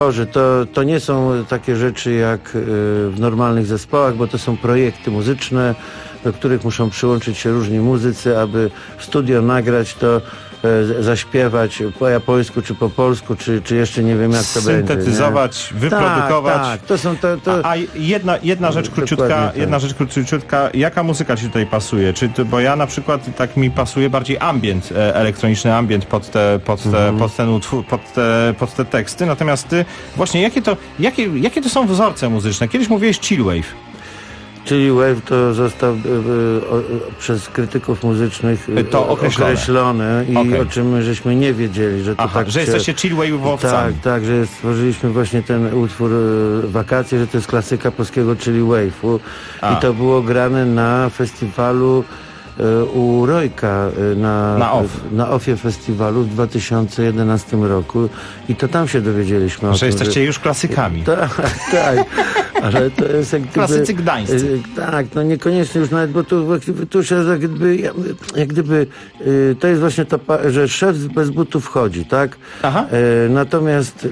Że to nie są takie rzeczy jak w normalnych zespołach, bo to są projekty muzyczne, do których muszą przyłączyć się różni muzycy, aby w studio nagrać to, zaśpiewać po japońsku, czy po polsku, czy jeszcze nie wiem jak to będzie. Syntetyzować, wyprodukować. Tak, to są A jedna rzecz króciutka, jaka muzyka ci tutaj pasuje? Bo ja na przykład tak mi pasuje bardziej ambient, elektroniczny ambient pod te teksty, natomiast ty właśnie jakie to są wzorce muzyczne? Kiedyś mówiłeś chillwave. Czyli Wave to został przez krytyków muzycznych to określone i o czym my żeśmy nie wiedzieli, że to że jesteście chillwave'owcami. Tak, że stworzyliśmy właśnie ten utwór Wakacje, że to jest klasyka polskiego chili wave'u i to było grane na festiwalu u Rojka na OFFie festiwalu w 2011 roku i to tam się dowiedzieliśmy o tym, jesteście już klasykami. Tak, ale to jest jak gdyby... Klasycy gdańscy. Tak, no niekoniecznie już nawet, bo tu się jak gdyby to jest właśnie to, że szef bez butów wchodzi, tak? Aha. Natomiast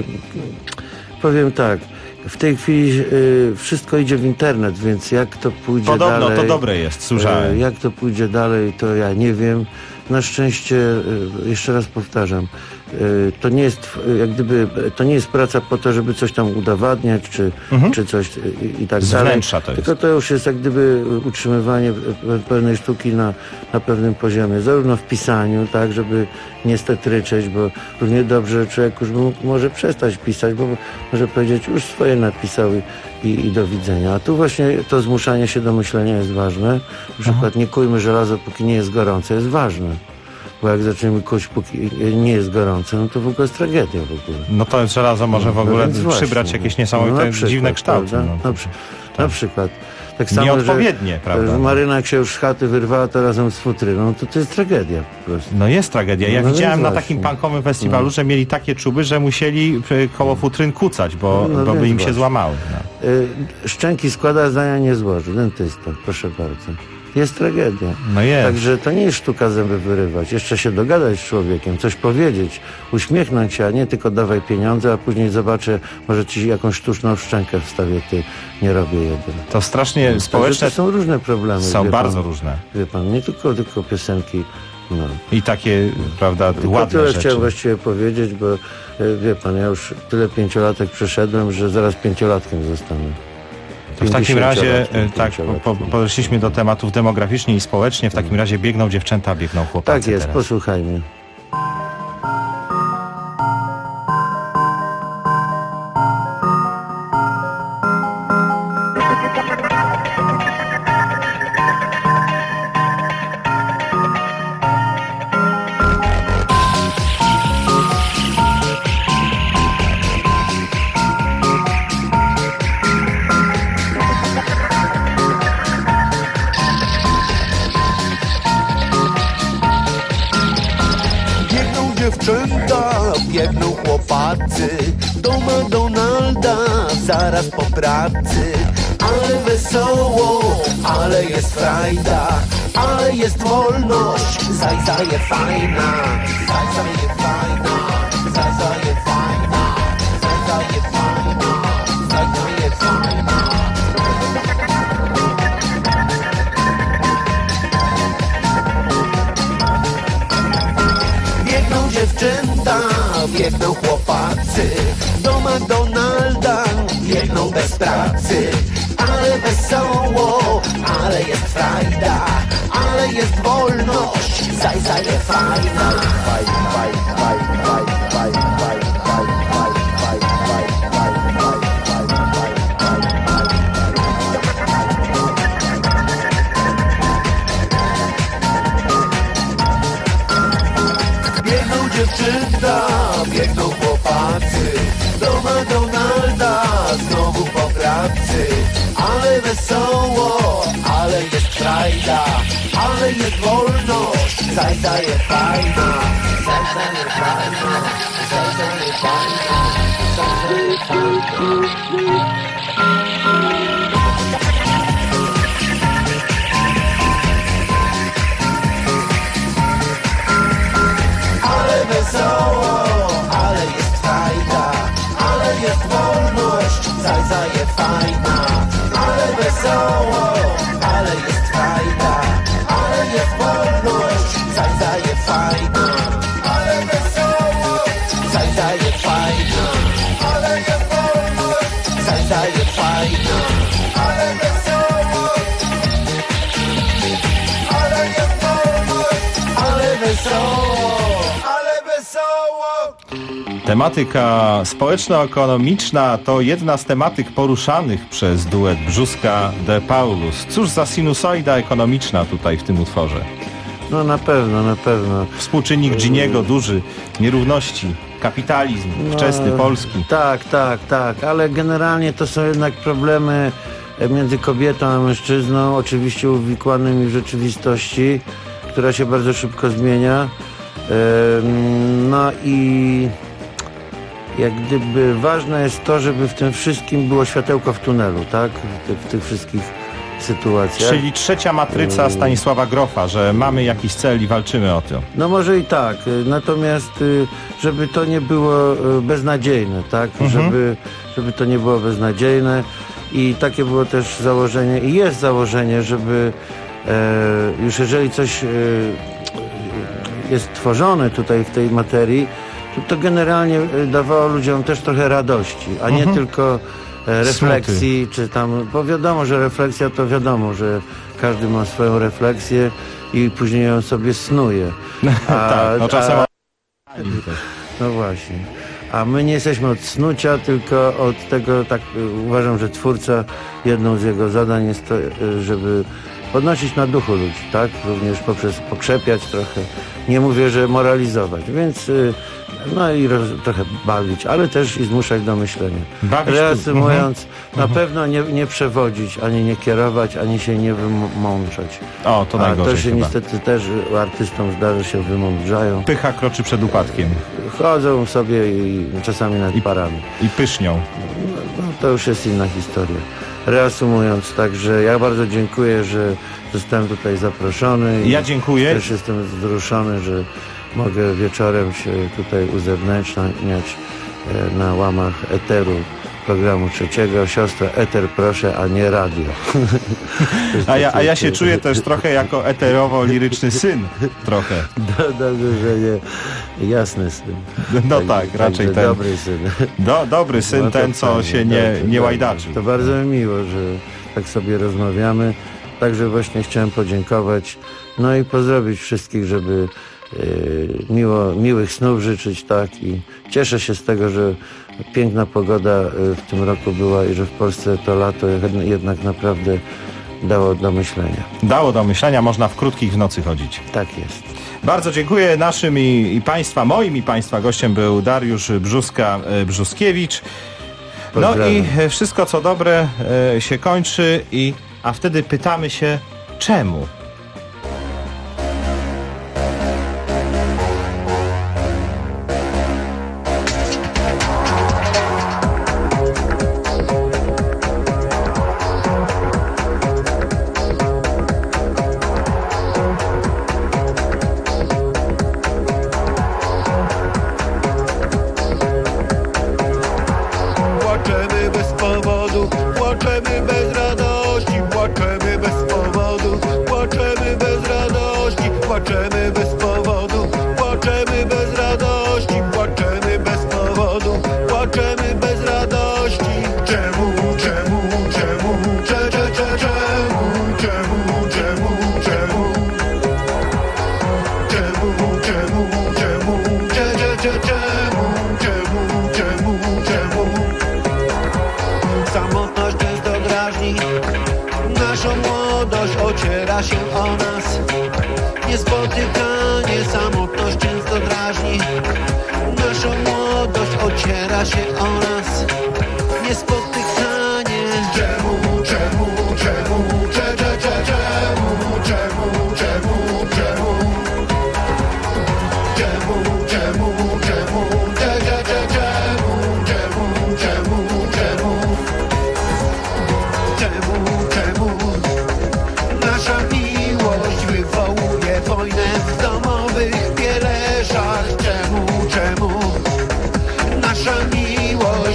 powiem tak, w tej chwili wszystko idzie w internet, więc jak to pójdzie dalej... Podobno to dobre jest, słyszałem. Jak to pójdzie dalej, to ja nie wiem. Na szczęście, jeszcze raz powtarzam, to nie jest to nie jest praca po to, żeby coś tam udowadniać, czy coś i tak dalej. Tylko to już jest jak gdyby utrzymywanie pewnej sztuki na pewnym poziomie, zarówno w pisaniu, tak, żeby nie stetryczeć, bo równie dobrze człowiek już może przestać pisać, bo może powiedzieć, już swoje napisał i do widzenia. A tu właśnie to zmuszanie się do myślenia jest ważne. Na przykład nie kujmy żelazo, póki nie jest gorące, jest ważne. Bo jak zaczniemy kuć, póki nie jest gorące, no to w ogóle jest tragedia w ogóle. No to żelazo może w ogóle przybrać jakieś niesamowite, dziwne kształty. Na przykład. Tak samo, nieodpowiednie, prawda? Maryna jak się już z chaty wyrwała, to razem z futryną, to jest tragedia po prostu. No jest tragedia. Ja widziałem na takim punkowym festiwalu, że mieli takie czuby, że musieli koło futryn kucać, bo by im się złamały. Szczęki składa, zdania nie złoży. Dentysta, proszę bardzo. Jest tragedia. No jest. Także to nie jest sztuka zęby wyrywać. Jeszcze się dogadać z człowiekiem, coś powiedzieć, uśmiechnąć się, a nie tylko dawaj pieniądze, a później zobaczę, może ci jakąś sztuczną szczękę wstawię, ty nie robię jeden. To strasznie społeczne... To są różne problemy. Są bardzo różne. Wie pan, nie tylko piosenki. No. I takie, prawda, ładne tyle rzeczy. Chciałem właściwie powiedzieć, bo wie pan, ja już tyle 5-latek przeszedłem, że zaraz 5-latkiem zostanę. W takim razie, podeszliśmy do tematów demograficznie i społecznie. W takim razie biegną dziewczęta, biegną chłopacy. Tak jest, teraz. Posłuchajmy. Dziewczęta, biegną chłopacy do McDonalda zaraz po pracy. Ale wesoło, ale jest frajda, ale jest wolność, zaje fajna, zaje fajna, zaje fajna, zaje fajna, zaje fajna. Dziewczęta, biegną chłopacy do McDonalda, biegną bez pracy. Ale wesoło, ale jest frajda, ale jest wolność, zaje fajna. Dziewczęta, biegną chłopacy do McDonalda, znowu po pracy. Ale wesoło, ale jest frajda, ale jest wolność, zaje fajna, zaje fajna, zaje fajna, zaje fajna. Wesoło, ale jest frajda, ale jest wolność, zajzaje fajna, ale wesoło, ale jest frajda, ale jest wolność, zajzaje fajna, ale wesoło, zajzaje fajna, ale jest wolność, zajzaje fajna, ale wesoło, ale jest wolność, ale wesoło, ale wesoło. Tematyka społeczno-ekonomiczna to jedna z tematyk poruszanych przez duet Brzóska de Paulus. Cóż za sinusoida ekonomiczna tutaj w tym utworze. No na pewno, na pewno. Współczynnik Giniego duży, nierówności, kapitalizm wczesny, polski. Tak, ale generalnie to są jednak problemy między kobietą a mężczyzną, oczywiście uwikłanymi w rzeczywistości, która się bardzo szybko zmienia. No i jak gdyby ważne jest to, żeby w tym wszystkim było światełko w tunelu, tak? W tych wszystkich sytuacjach. Czyli trzecia matryca Stanisława Grofa, że mamy jakiś cel i walczymy o to. No może i tak, natomiast żeby to nie było beznadziejne, tak? Żeby to nie było beznadziejne i takie było też założenie i jest założenie, żeby już jeżeli coś jest tworzone tutaj w tej materii, to generalnie dawało ludziom też trochę radości, a nie tylko refleksji, czy tam, bo wiadomo, że refleksja to wiadomo, że każdy ma swoją refleksję i później ją sobie snuje. Tak, no czasem... No właśnie. A my nie jesteśmy od snucia, tylko od tego, tak uważam, że twórca, jedną z jego zadań jest to, żeby podnosić na duchu ludzi, tak? Również poprzez pokrzepiać trochę. Nie mówię, że moralizować, więc no i trochę bawić, ale też i zmuszać do myślenia. Reasumując, na pewno nie przewodzić, ani nie kierować, ani się nie wymądrzać. O, to najgorzej. A to się chyba. Niestety też artystom zdarza się wymądrzają. Pycha kroczy przed upadkiem. Chodzą sobie i czasami nad parami. I pysznią. No, to już jest inna historia. Reasumując, także ja bardzo dziękuję, że zostałem tutaj zaproszony. Ja dziękuję. Też jestem wzruszony, że mogę wieczorem się tutaj uzewnętrzniać na łamach eteru programu trzeciego. Siostra, eter proszę, a nie radio. A ja się czuję też trochę jako eterowo-liryczny syn. Trochę. Dobrze, że nie jasny syn. No tak, raczej ten. Dobry syn. Dobry syn, No ten, co fajnie, się dobrze, nie łajdaczył. To bardzo mi miło, że tak sobie rozmawiamy. Także właśnie chciałem podziękować. No i pozdrowić wszystkich, żeby miłych snów życzyć, tak, i cieszę się z tego, że piękna pogoda w tym roku była i że w Polsce to lato jednak naprawdę dało do myślenia. Dało do myślenia, można w krótkich w nocy chodzić. Tak jest. Bardzo dziękuję naszym i Państwa, moim i Państwa gościem był Dariusz Brzóskiewicz. No i wszystko co dobre się kończy, a wtedy pytamy się czemu? Płaczemy bez powodu, płaczemy bez radości, płaczemy bez powodu, płaczemy bez radości, płaczemy bez powodu, płaczemy bez radości, płaczemy bez powodu, płaczemy bez radości. Czemu, czemu, czemu, czemu, czemu, czemu, czemu, czemu, czemu, czemu, czemu, czemu, czemu. Samotność często drażni, naszą młodość ociera się o nas. Niespotykanie, samotność często drażni, naszą młodość ociera się o nas. Niespotykanie. Czemu, czemu, czemu, czemu, czemu, czemu, czemu, czemu, czemu, czemu, czemu, czemu nasza miłość wywołuje wojnę w domowych pieleszach? Czemu nasza miłość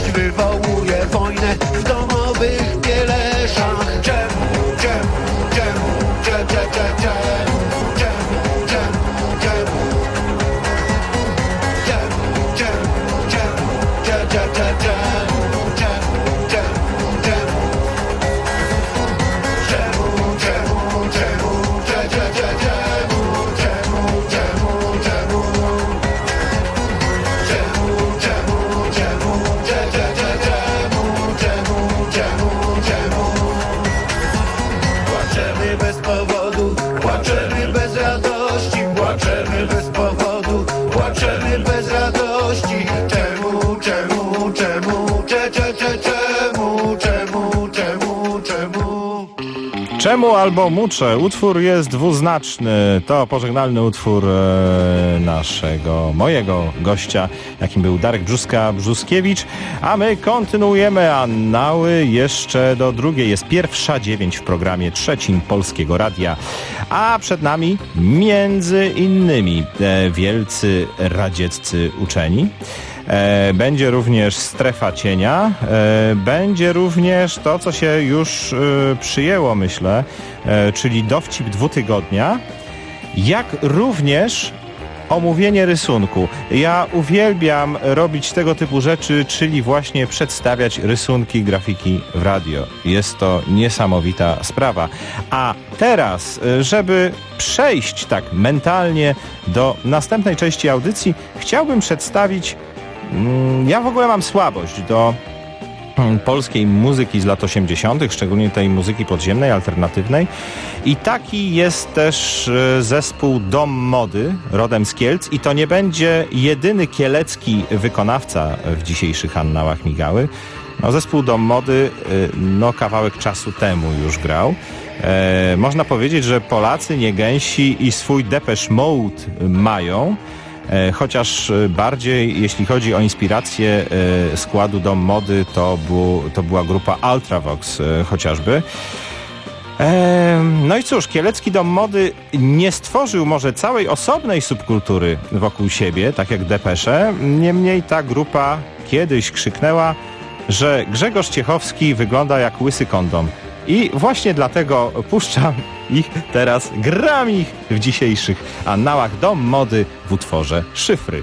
Czemu albo muczę? Utwór jest dwuznaczny. To pożegnalny utwór mojego gościa, jakim był Darek Brzuskiewicz. A my kontynuujemy annały jeszcze do drugiej. Jest 1:09 w programie trzecim Polskiego Radia. A przed nami między innymi wielcy radzieccy uczeni. Będzie również Strefa Cienia, będzie również to, co się już przyjęło, myślę, czyli Dowcip dwutygodnia, jak również omówienie rysunku. Ja uwielbiam robić tego typu rzeczy, czyli właśnie przedstawiać rysunki, grafiki w radio. Jest to niesamowita sprawa. A teraz, żeby przejść tak mentalnie do następnej części audycji, chciałbym przedstawić. Ja w ogóle mam słabość do polskiej muzyki z lat 80., szczególnie tej muzyki podziemnej, alternatywnej. I taki jest też zespół Dom Mody, rodem z Kielc. I to nie będzie jedyny kielecki wykonawca w dzisiejszych annałach Migały. No, zespół Dom Mody kawałek czasu temu już grał. Można powiedzieć, że Polacy nie gęsi i swój Depeche Mode mają. Chociaż bardziej, jeśli chodzi o inspirację składu Dom Mody, to była grupa Ultravox chociażby. No i cóż, kielecki Dom Mody nie stworzył może całej osobnej subkultury wokół siebie, tak jak Depeche. Niemniej ta grupa kiedyś krzyknęła, że Grzegorz Ciechowski wygląda jak łysy kondom. I właśnie dlatego puszczam ich teraz, gram ich w dzisiejszych annałach Dom Mody w utworze Szyfry.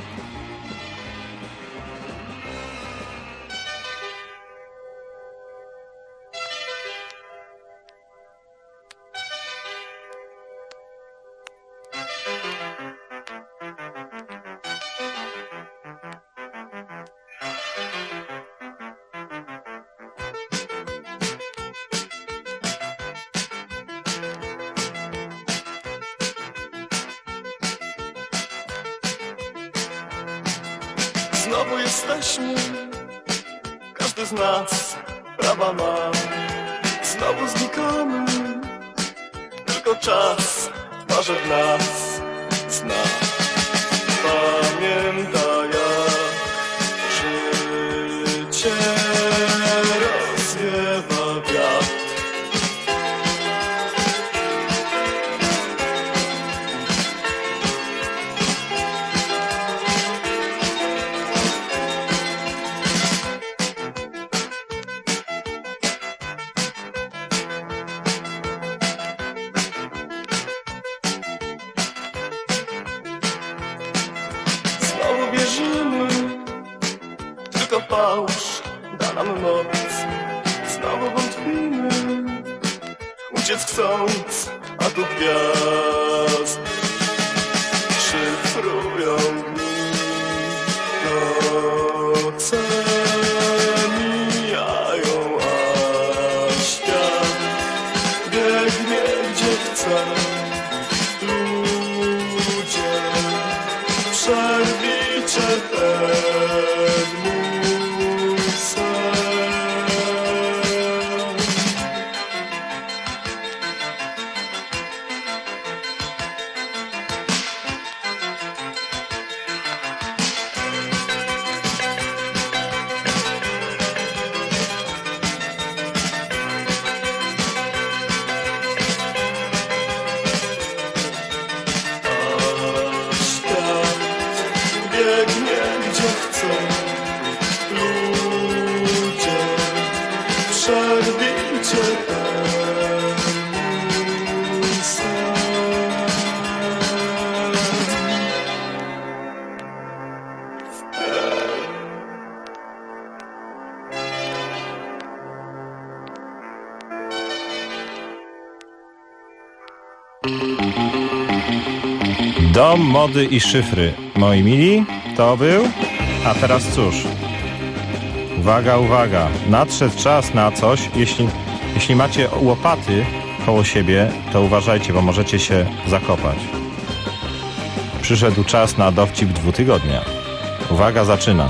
Znowu jesteśmy, każdy z nas prawa ma. Znowu znikamy, tylko czas twarze w nas zna. Pamięta jak życie rozwiewa wiatr. Tylko fałsz da nam moc. Znowu wątpimy, uciec chcąc, a tu gwiazd szyfrują dni. Noce mijają, a świat biegnie gdzie chce. Ludzie, przerwijcie ten mój sen. Biegnie gdzie chce. Ludzie, przerwijcie ten mój sen. Dom Mody i Szyfry. Moi mili, to był... A teraz cóż? Uwaga, uwaga. Nadszedł czas na coś. Jeśli macie łopaty koło siebie, to uważajcie, bo możecie się zakopać. Przyszedł czas na dowcip dwutygodnia. Uwaga, zaczynam.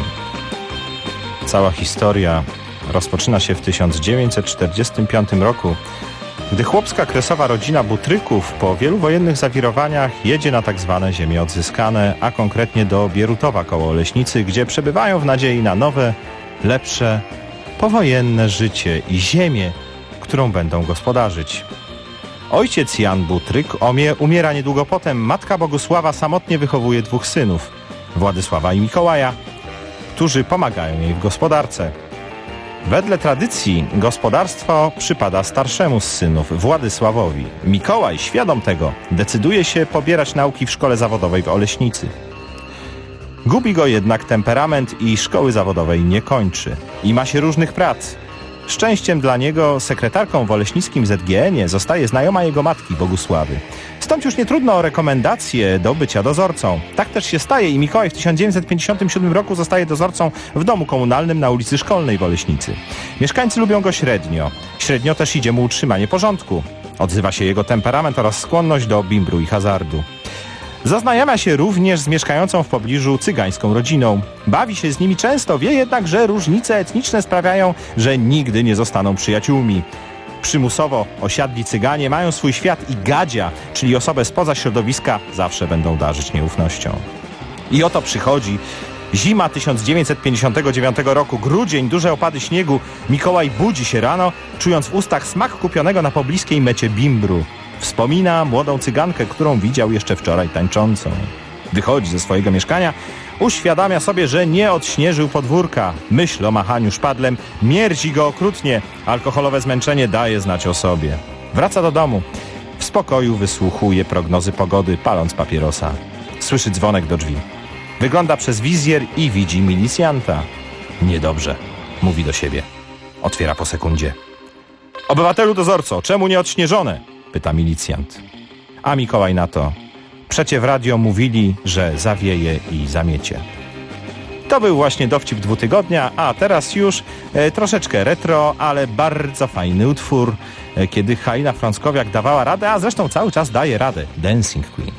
Cała historia rozpoczyna się w 1945 roku, gdy chłopska kresowa rodzina Butryków po wielu wojennych zawirowaniach jedzie na tak zwane ziemie odzyskane, a konkretnie do Bierutowa koło Oleśnicy, gdzie przebywają w nadziei na nowe, lepsze, powojenne życie i ziemię, którą będą gospodarzyć. Ojciec Jan Butryk umiera niedługo potem, matka Bogusława samotnie wychowuje 2 synów, Władysława i Mikołaja, którzy pomagają jej w gospodarce. Wedle tradycji gospodarstwo przypada starszemu z synów, Władysławowi. Mikołaj, świadom tego, decyduje się pobierać nauki w szkole zawodowej w Oleśnicy. Gubi go jednak temperament i szkoły zawodowej nie kończy. I ma się różnych prac. Szczęściem dla niego sekretarką w oleśnickim ZGN-ie zostaje znajoma jego matki, Bogusławy. Stąd już nie trudno o rekomendację do bycia dozorcą. Tak też się staje i Mikołaj w 1957 roku zostaje dozorcą w domu komunalnym na ulicy Szkolnej w Oleśnicy. Mieszkańcy lubią go średnio. Średnio też idzie mu utrzymanie porządku. Odzywa się jego temperament oraz skłonność do bimbru i hazardu. Zaznajomia się również z mieszkającą w pobliżu cygańską rodziną. Bawi się z nimi często, wie jednak, że różnice etniczne sprawiają, że nigdy nie zostaną przyjaciółmi. Przymusowo osiadli Cyganie mają swój świat i gadzia, czyli osobę spoza środowiska, zawsze będą darzyć nieufnością. I oto przychodzi zima 1959 roku, grudzień, duże opady śniegu. Mikołaj budzi się rano, czując w ustach smak kupionego na pobliskiej mecie bimbru. Wspomina młodą Cygankę, którą widział jeszcze wczoraj tańczącą. Wychodzi ze swojego mieszkania, uświadamia sobie, że nie odśnieżył podwórka. Myśl o machaniu szpadlem mierzi go okrutnie. Alkoholowe zmęczenie daje znać o sobie. Wraca do domu. W spokoju wysłuchuje prognozy pogody, paląc papierosa. Słyszy dzwonek do drzwi. Wygląda przez wizjer i widzi milicjanta. Niedobrze, mówi do siebie. Otwiera po sekundzie. Obywatelu dozorco, czemu nie odśnieżone? Pyta milicjant. A Mikołaj na to. Przecie w radio mówili, że zawieje i zamiecie. To był właśnie dowcip 2 tygodnia, a teraz już troszeczkę retro, ale bardzo fajny utwór, kiedy Halina Frąckowiak dawała radę, a zresztą cały czas daje radę. Dancing Queen.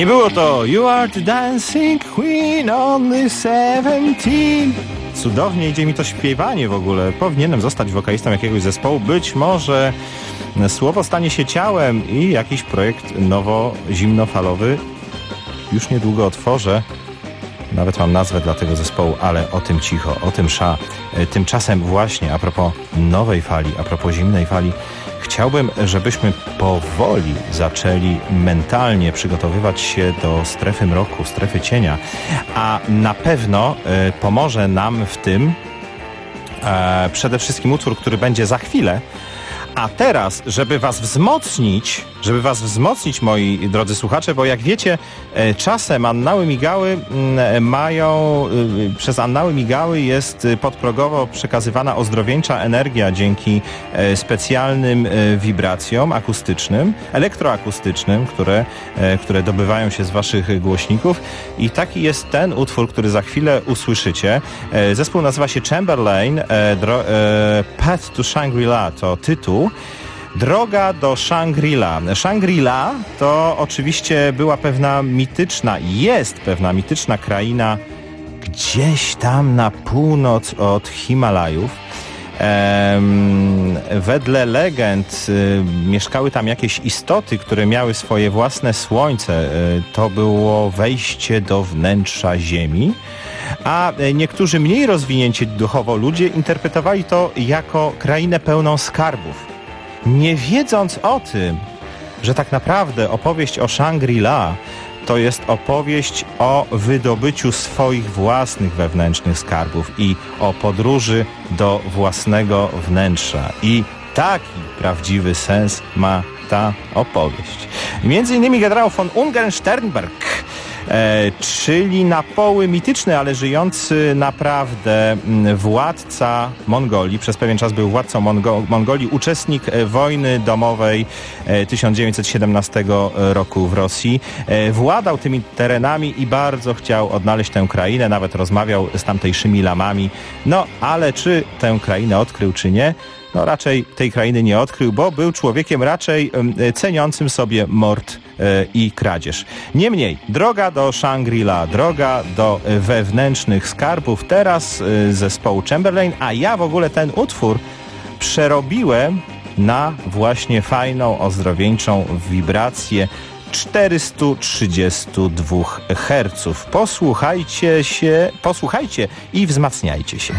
Nie było to You are the dancing queen on the 17. Cudownie idzie mi to śpiewanie w ogóle. Powinienem zostać wokalistą jakiegoś zespołu. Być może słowo stanie się ciałem i jakiś projekt nowo-zimnofalowy już niedługo otworzę. Nawet mam nazwę dla tego zespołu, ale o tym cicho, o tym sza. Tymczasem właśnie, a propos nowej fali, a propos zimnej fali, chciałbym, żebyśmy powoli zaczęli mentalnie przygotowywać się do strefy mroku, strefy cienia, a na pewno pomoże nam w tym przede wszystkim utwór, który będzie za chwilę. A teraz, żeby was wzmocnić, moi drodzy słuchacze, bo jak wiecie, czasem annały migały przez annały migały jest podprogowo przekazywana ozdrowieńcza energia dzięki specjalnym wibracjom akustycznym, elektroakustycznym, które dobywają się z waszych głośników i taki jest ten utwór, który za chwilę usłyszycie. Zespół nazywa się Chamberlain, Path to Shangri-La to tytuł. Droga do Shangri-La. Shangri-La to oczywiście jest pewna mityczna kraina gdzieś tam na północ od Himalajów. Wedle legend mieszkały tam jakieś istoty, które miały swoje własne słońce. To było wejście do wnętrza Ziemi. A niektórzy mniej rozwinięci duchowo ludzie interpretowali to jako krainę pełną skarbów. Nie wiedząc o tym, że tak naprawdę opowieść o Shangri-La to jest opowieść o wydobyciu swoich własnych wewnętrznych skarbów i o podróży do własnego wnętrza. I taki prawdziwy sens ma ta opowieść. Między innymi generał von Ungern-Sternberg, czyli na poły mityczny, ale żyjący naprawdę władca Mongolii. Przez pewien czas był władcą Mongolii, uczestnik wojny domowej 1917 roku w Rosji. Władał tymi terenami i bardzo chciał odnaleźć tę krainę, nawet rozmawiał z tamtejszymi lamami. No, ale czy tę krainę odkrył, czy nie? No raczej tej krainy nie odkrył, bo był człowiekiem raczej ceniącym sobie mord i kradzież. Niemniej, droga do Shangri-La, droga do wewnętrznych skarbów, teraz zespołu Chamberlain, a ja w ogóle ten utwór przerobiłem na właśnie fajną, ozdrowieńczą wibrację 432 Hz. Posłuchajcie i wzmacniajcie się.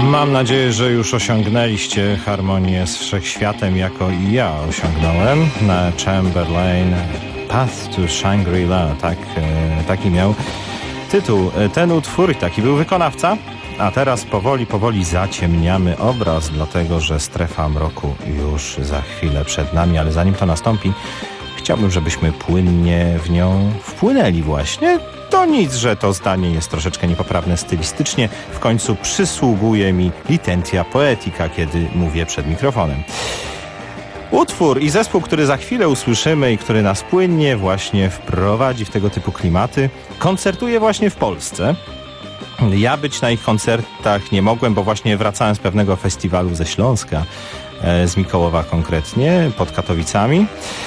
Mam nadzieję, że już osiągnęliście harmonię z wszechświatem, jako i ja osiągnąłem na Chamberlain Path to Shangri-La. Taki miał tytuł ten utwór i taki był wykonawca. A teraz powoli zaciemniamy obraz, dlatego że strefa mroku już za chwilę przed nami, ale zanim to nastąpi, chciałbym, żebyśmy płynnie w nią wpłynęli właśnie. To nic, że to zdanie jest troszeczkę niepoprawne stylistycznie. W końcu przysługuje mi licentia poetica, kiedy mówię przed mikrofonem. Utwór i zespół, który za chwilę usłyszymy i który nas płynnie właśnie wprowadzi w tego typu klimaty, koncertuje właśnie w Polsce. Ja być na ich koncertach nie mogłem, bo właśnie wracałem z pewnego festiwalu ze Śląska, z Mikołowa konkretnie, pod Katowicami.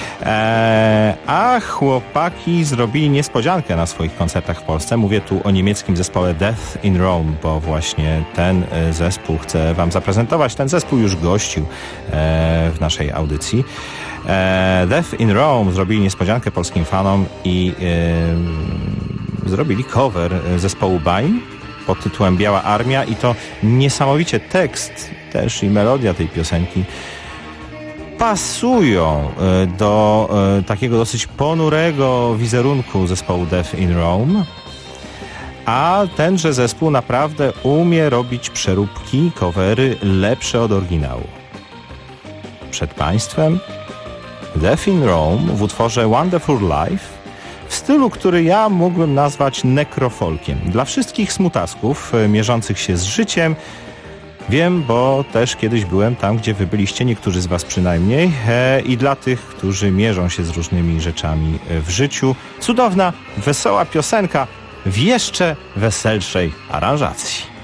A chłopaki zrobili niespodziankę na swoich koncertach w Polsce. Mówię tu o niemieckim zespole Death in Rome, bo właśnie ten zespół chcę wam zaprezentować. Ten zespół już gościł w naszej audycji. Death in Rome zrobili niespodziankę polskim fanom i zrobili cover zespołu Bain pod tytułem Biała Armia i to niesamowicie tekst też i melodia tej piosenki pasują do takiego dosyć ponurego wizerunku zespołu Death in Rome, a tenże zespół naprawdę umie robić przeróbki, covery lepsze od oryginału. Przed państwem Death in Rome w utworze Wonderful Life w stylu, który ja mógłbym nazwać nekrofolkiem. Dla wszystkich smutasków mierzących się z życiem, wiem, bo też kiedyś byłem tam, gdzie wy byliście, niektórzy z was przynajmniej, i dla tych, którzy mierzą się z różnymi rzeczami w życiu. Cudowna, wesoła piosenka w jeszcze weselszej aranżacji.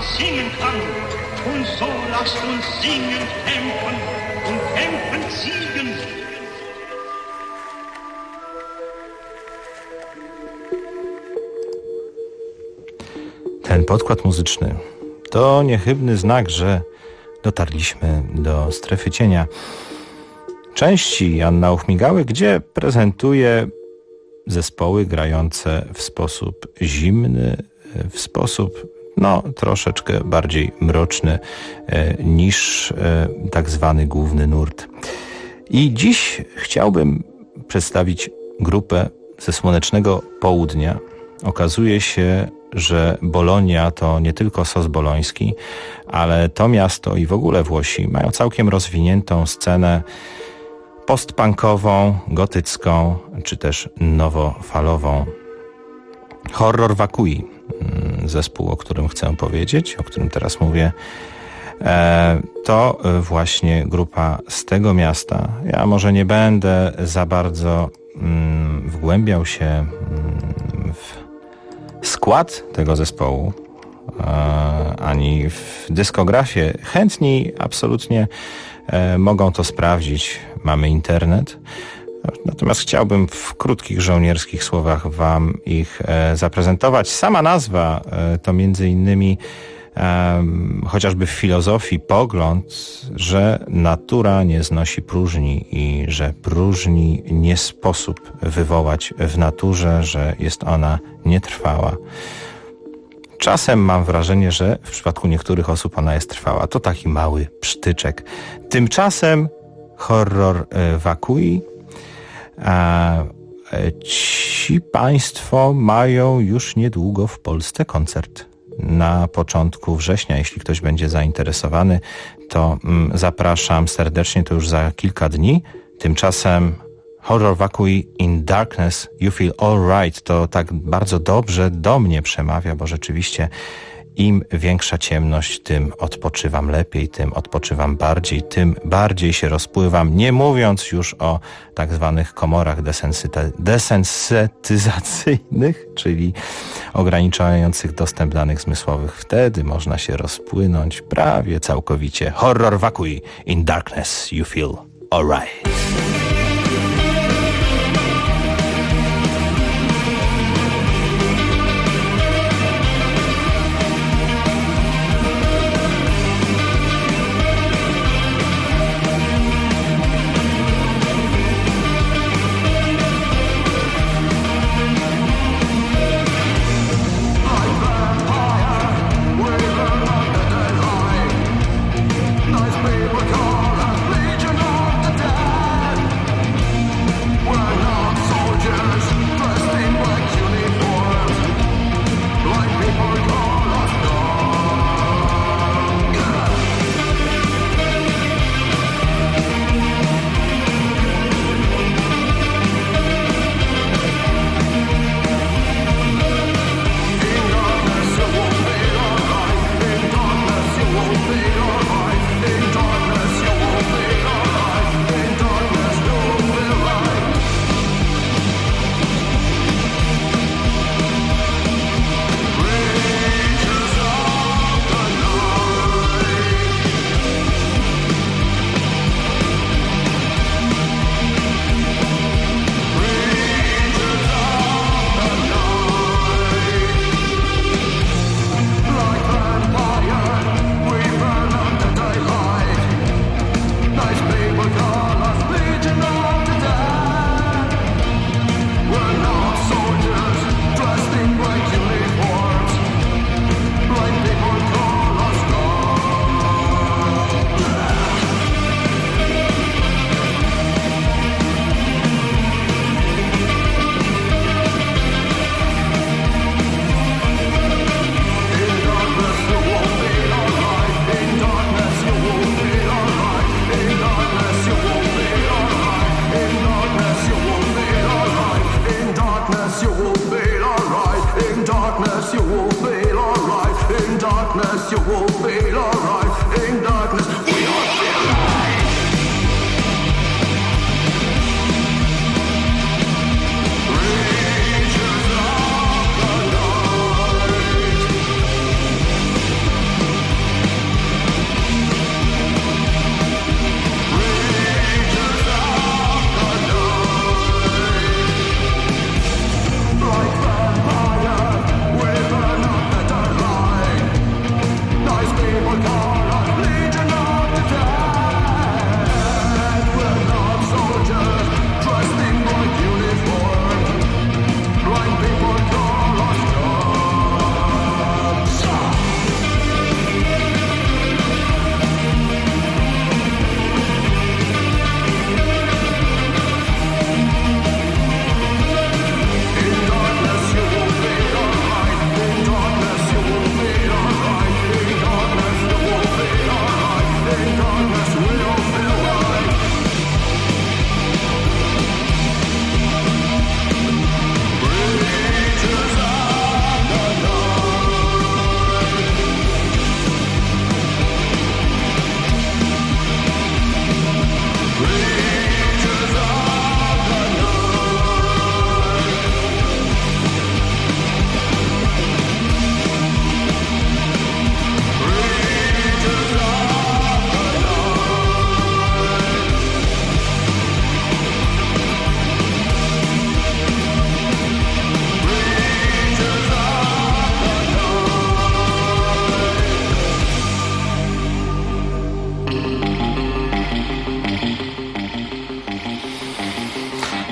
singen kann. Und so lasst uns singen, kämpfen und kämpfen siegen. Ten podkład muzyczny to niechybny znak, że dotarliśmy do strefy cienia. Części Anna Uchmigały, gdzie prezentuje zespoły grające w sposób zimny, w sposób troszeczkę bardziej mroczny niż tak zwany główny nurt. I dziś chciałbym przedstawić grupę ze słonecznego południa. Okazuje się, że Bolonia to nie tylko sos boloński, ale to miasto i w ogóle Włosi mają całkiem rozwiniętą scenę postpunkową, gotycką, czy też nowofalową. Horror Vacui, zespół, o którym chcę powiedzieć, o którym teraz mówię, to właśnie grupa z tego miasta. Ja może nie będę za bardzo wgłębiał się w skład tego zespołu, ani w dyskografię. Chętni absolutnie mogą to sprawdzić. Mamy internet. Natomiast chciałbym w krótkich żołnierskich słowach wam ich zaprezentować. Sama nazwa to między innymi chociażby w filozofii pogląd, że natura nie znosi próżni i że próżni nie sposób wywołać w naturze, że jest ona nietrwała. Czasem mam wrażenie, że w przypadku niektórych osób ona jest trwała. To taki mały psztyczek. Tymczasem Horror Vacui. Ci państwo mają już niedługo w Polsce koncert. Na początku września, jeśli ktoś będzie zainteresowany, to zapraszam serdecznie, to już za kilka dni. Tymczasem Horror Vacui, In Darkness You Feel Alright, to tak bardzo dobrze do mnie przemawia, bo rzeczywiście im większa ciemność, tym odpoczywam lepiej, tym odpoczywam bardziej, tym bardziej się rozpływam, nie mówiąc już o tak zwanych komorach desensytyzacyjnych, czyli ograniczających dostęp danych zmysłowych. Wtedy można się rozpłynąć prawie całkowicie. Horror Vacui, In Darkness You Feel Alright.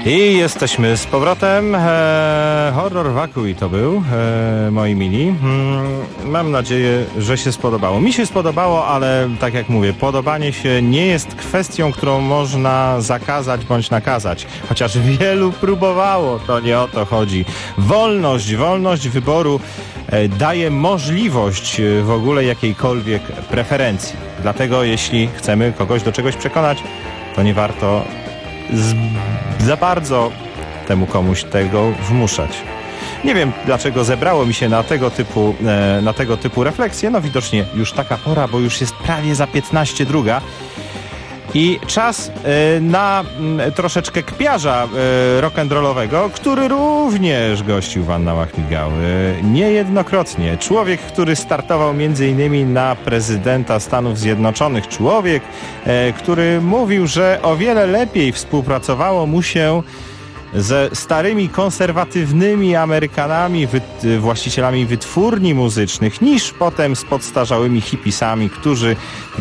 I jesteśmy z powrotem. Horror Wakui to był, moi mili. Mam nadzieję, że się spodobało. Mi się spodobało, ale tak jak mówię, podobanie się nie jest kwestią, którą można zakazać bądź nakazać. Chociaż wielu próbowało, to nie o to chodzi. Wolność wyboru daje możliwość w ogóle jakiejkolwiek preferencji. Dlatego jeśli chcemy kogoś do czegoś przekonać, to nie warto za bardzo temu komuś tego wmuszać. Nie wiem, dlaczego zebrało mi się na tego typu refleksje. No widocznie już taka pora, bo już jest prawie za 15:02. I czas na troszeczkę kpiarza rock'n'rollowego, który również gościł w Annałach Migały niejednokrotnie. Człowiek, który startował m.in. na prezydenta Stanów Zjednoczonych. Człowiek, który mówił, że o wiele lepiej współpracowało mu się ze starymi, konserwatywnymi Amerykanami, właścicielami wytwórni muzycznych, niż potem z podstarzałymi hipisami, którzy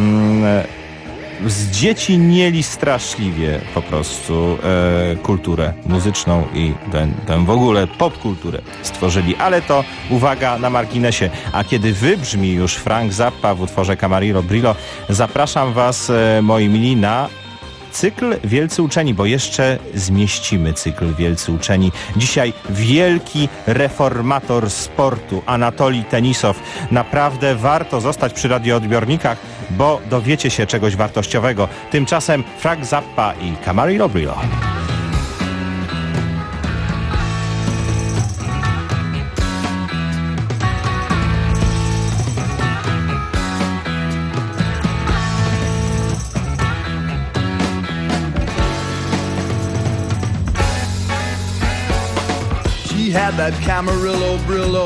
zdziecinnieli straszliwie po prostu kulturę muzyczną i tę w ogóle popkulturę stworzyli. Ale to uwaga na marginesie. A kiedy wybrzmi już Frank Zappa w utworze Camarillo Brillo, zapraszam was, moi mili, na cykl Wielcy Uczeni, bo jeszcze zmieścimy cykl Wielcy Uczeni. Dzisiaj wielki reformator sportu Anatolij Tenisow. Naprawdę warto zostać przy radioodbiornikach, bo dowiecie się czegoś wartościowego. Tymczasem Frank Zappa i Camarillo Brillo. Had that Camarillo Brillo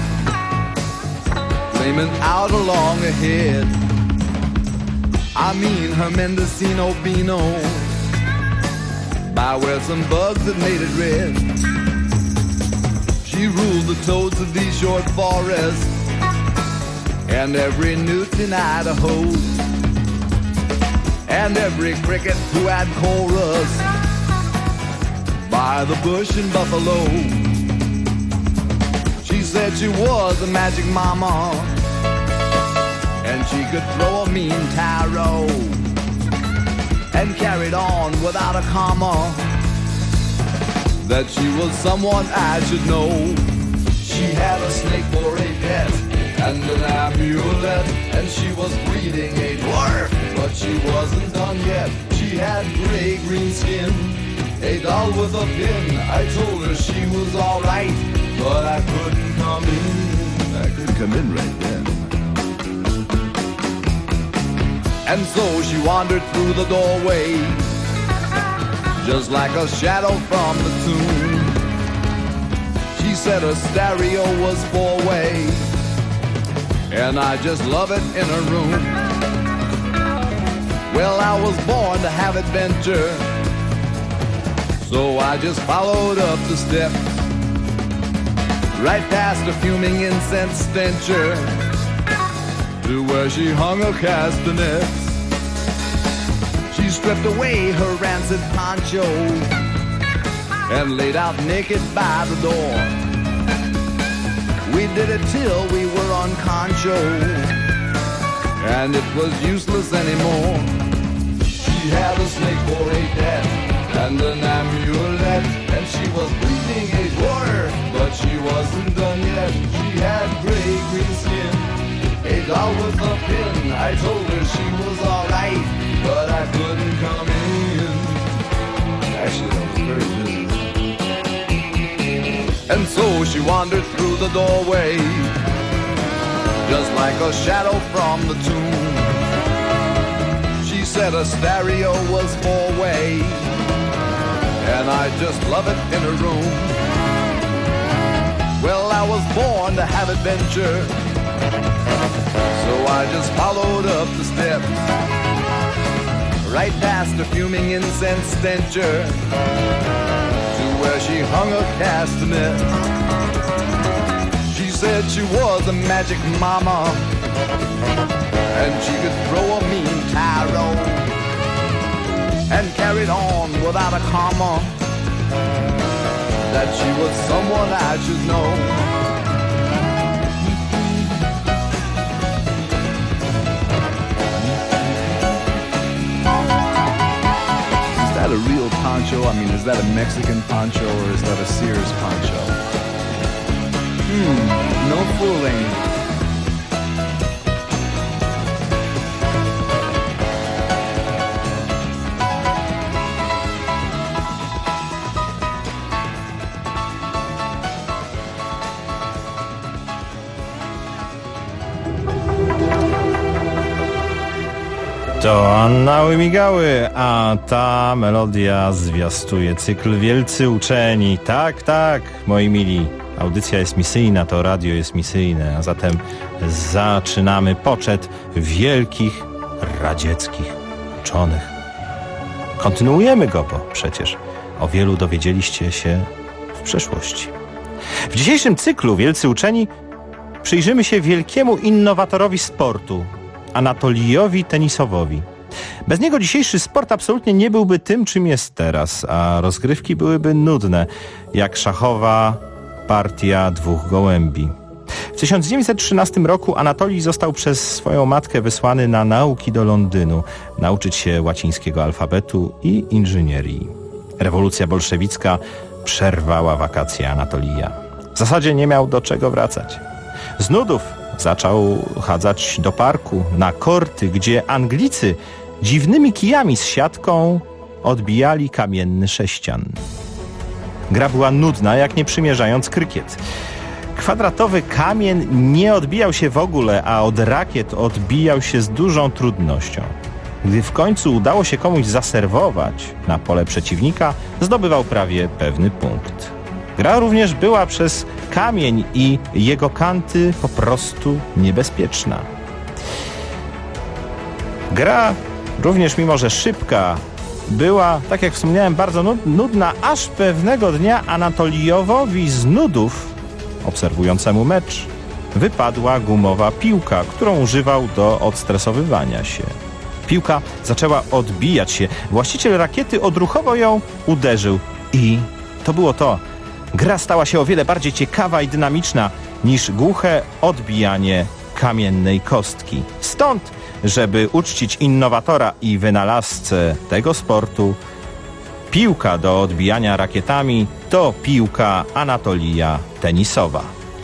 flaming out along ahead. I mean her Mendocino Beano, by where some bugs had made it red. She ruled the toads of these short forests and every newt in Idaho and every cricket who had chorus by the bush in Buffalo. She said she was a magic mama and she could throw a mean tarot and carried on without a comma, that she was someone I should know. She had a snake for a pet and an amulet, and she was breeding a dwarf, but she wasn't done yet. She had gray-green skin, a doll with a pin. I told her she was alright, but I couldn't come in. I couldn't come in right then. And so she wandered through the doorway, just like a shadow from the tomb. She said her stereo was four-way, and I just love it in her room. Well, I was born to have adventure, so I just followed up the steps, right past a fuming incense stencher, to where she hung her castanets. She stripped away her rancid poncho and laid out naked by the door. We did it till we were on concho, and it was useless anymore. She had a snake for a pet and an amulet, and she was breeding a dwarf, but she wasn't done yet. She had gray-green skin, a doll with a pin. I told her she was alright, but I couldn't come in. Actually, that was very busy. And so she wandered through the doorway, just like a shadow from the tomb. She said a stereo was four-way, and I just love it in her room. Well, I was born to have adventure, so I just followed up the steps, right past the fuming incense stencher, to where she hung her castanet. She said she was a magic mama, and she could throw a mean tarot, and carried on without a comma, that she was someone I should know. Is that a real poncho? I mean, is that a Mexican poncho or is that a Sears poncho? No fooling. To Annały Migały, a ta melodia zwiastuje cykl Wielcy Uczeni. Tak, tak, moi mili, audycja jest misyjna, to radio jest misyjne, a zatem zaczynamy poczet wielkich radzieckich uczonych. Kontynuujemy go, bo przecież o wielu dowiedzieliście się w przeszłości. W dzisiejszym cyklu Wielcy Uczeni przyjrzymy się wielkiemu innowatorowi sportu, Anatolijowi Tenisowowi. Bez niego dzisiejszy sport absolutnie nie byłby tym, czym jest teraz, a rozgrywki byłyby nudne, jak szachowa partia dwóch gołębi. W 1913 roku Anatolij został przez swoją matkę wysłany na nauki do Londynu, nauczyć się łacińskiego alfabetu i inżynierii. Rewolucja bolszewicka przerwała wakacje Anatolija. W zasadzie nie miał do czego wracać. Z nudów zaczął chadzać do parku, na korty, gdzie Anglicy dziwnymi kijami z siatką odbijali kamienny sześcian. Gra była nudna, jak nie przymierzając krykiet. Kwadratowy kamień nie odbijał się w ogóle, a od rakiet odbijał się z dużą trudnością. Gdy w końcu udało się komuś zaserwować na pole przeciwnika, zdobywał prawie pewny punkt. Gra również była przez kamień i jego kanty po prostu niebezpieczna. Gra również, mimo że szybka, była, tak jak wspomniałem, bardzo nudna, aż pewnego dnia Anatolijowowi z nudów, obserwującemu mecz, wypadła gumowa piłka, którą używał do odstresowywania się. Piłka zaczęła odbijać się. Właściciel rakiety odruchowo ją uderzył i to było to. Gra stała się o wiele bardziej ciekawa i dynamiczna niż głuche odbijanie kamiennej kostki. Stąd, żeby uczcić innowatora i wynalazcę tego sportu, piłka do odbijania rakietami to piłka Anatolija Tenisowa.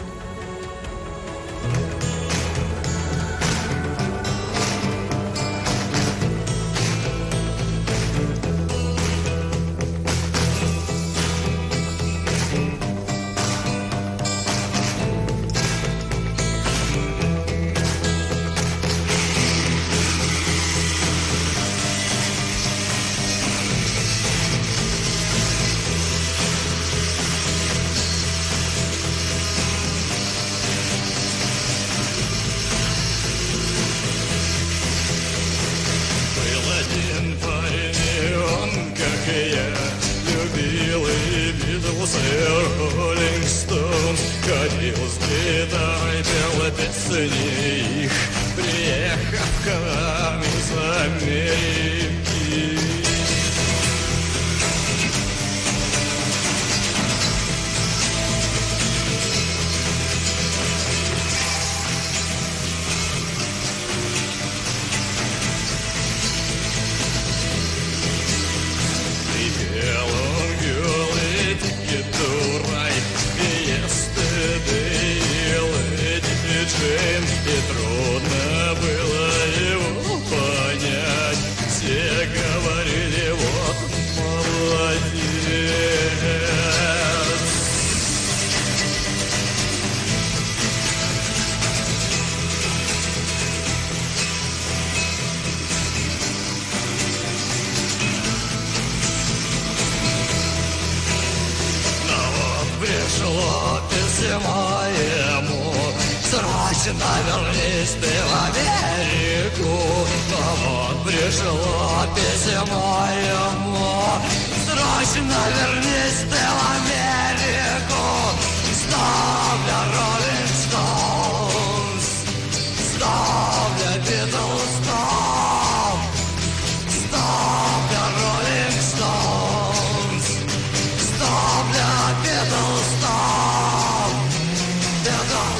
Пришло письмо ему, срочно вернись ты в Америку. Но вот пришло письмо ему, срочно вернись ты в Америку. Stop the Rolling Stones, stop the Beatles, stop the Rolling Stones.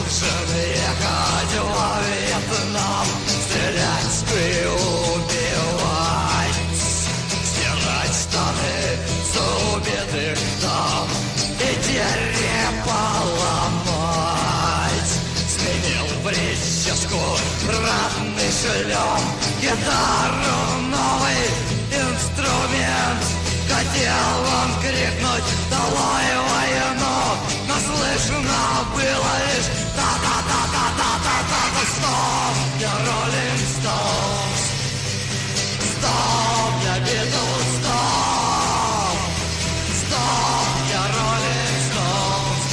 должен ехать во Вьетнам, стрелять и убивать, стирать штаны с убитых там и черепа ломать. Сменил прическу, ратный шлем, гитару, новый инструмент. Хотел он крикнуть «Долой войну!», но слышно было лишь «Та-та-та-та-та-та-та-та!» Стоп для Rolling Stones, стоп для Beatles, стоп, стоп для Rolling Stones,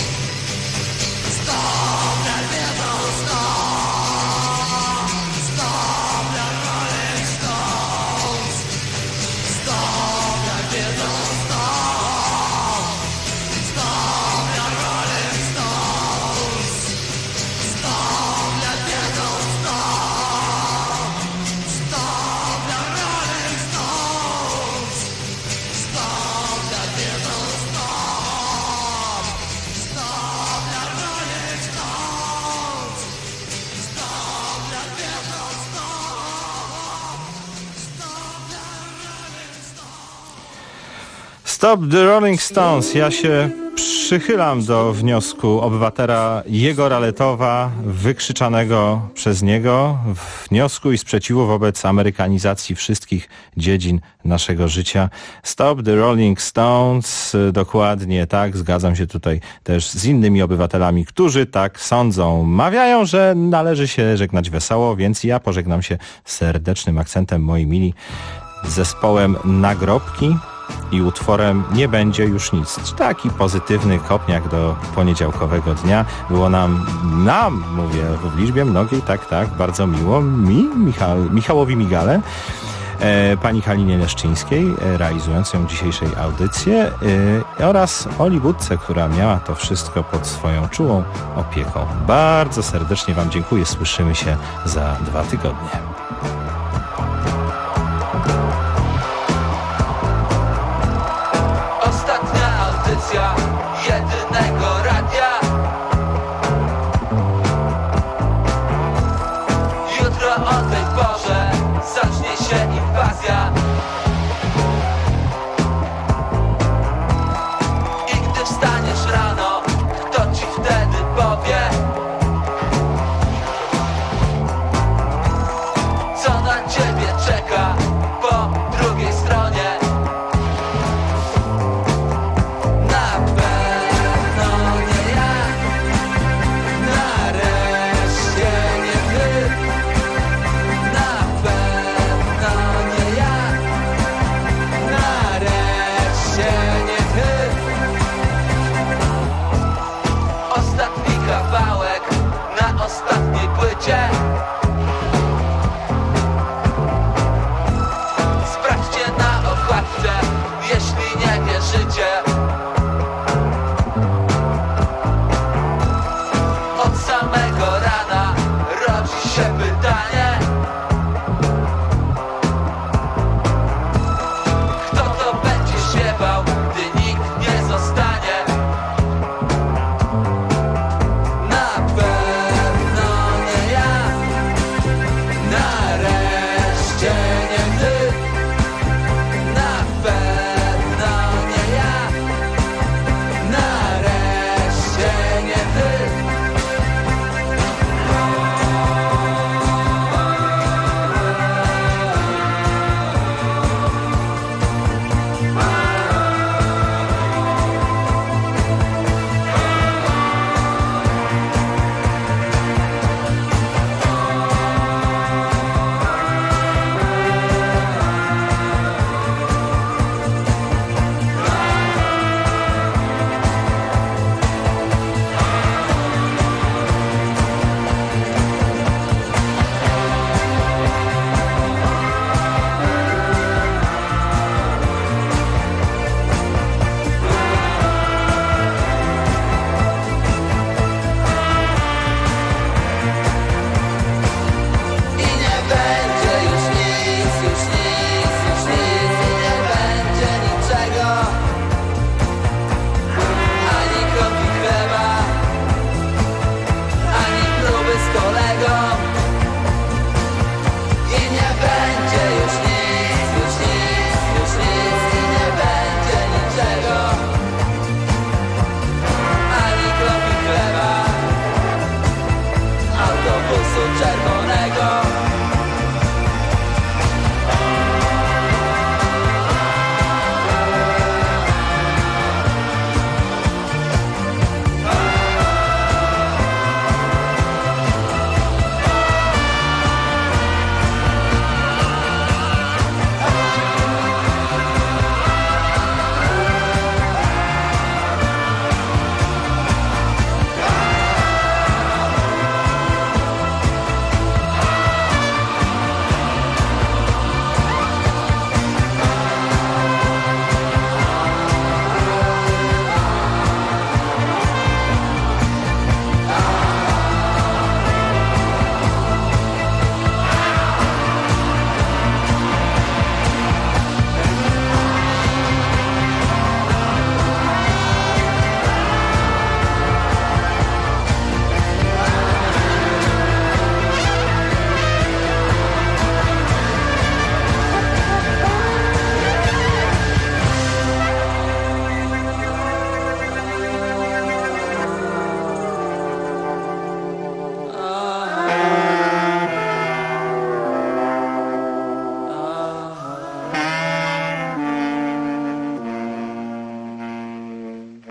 стоп для Beatles, стоп, стоп для Rolling Stones, стоп для Beatles, стоп, стоп для Rolling Stones, стоп для Beatles, стоп, стоп для Rolling Stones, стоп для Beatles, стоп, стоп для Rolling Stones, стоп для Beatles, стоп, Stop the Rolling Stones. Ja się przychylam do wniosku obywatela Jegora Letowa, wykrzyczanego przez niego, wniosku i sprzeciwu wobec amerykanizacji wszystkich dziedzin naszego życia. Stop the Rolling Stones. Dokładnie tak. Zgadzam się tutaj też z innymi obywatelami, którzy tak sądzą. Mawiają, że należy się żegnać wesoło, więc ja pożegnam się serdecznym akcentem, moi mili, z zespołem Nagrobki i utworem Nie będzie już nic. Taki pozytywny kopniak do poniedziałkowego dnia. Było nam, mówię w liczbie mnogiej, tak, bardzo miło. Michałowi Migale, pani Halinie Leszczyńskiej, realizującej dzisiejszej audycję, oraz Oli Budce, która miała to wszystko pod swoją czułą opieką. Bardzo serdecznie wam dziękuję. Słyszymy się za 2 tygodnie. Jedynego radia. Jutro o tej porze zacznie się impreza.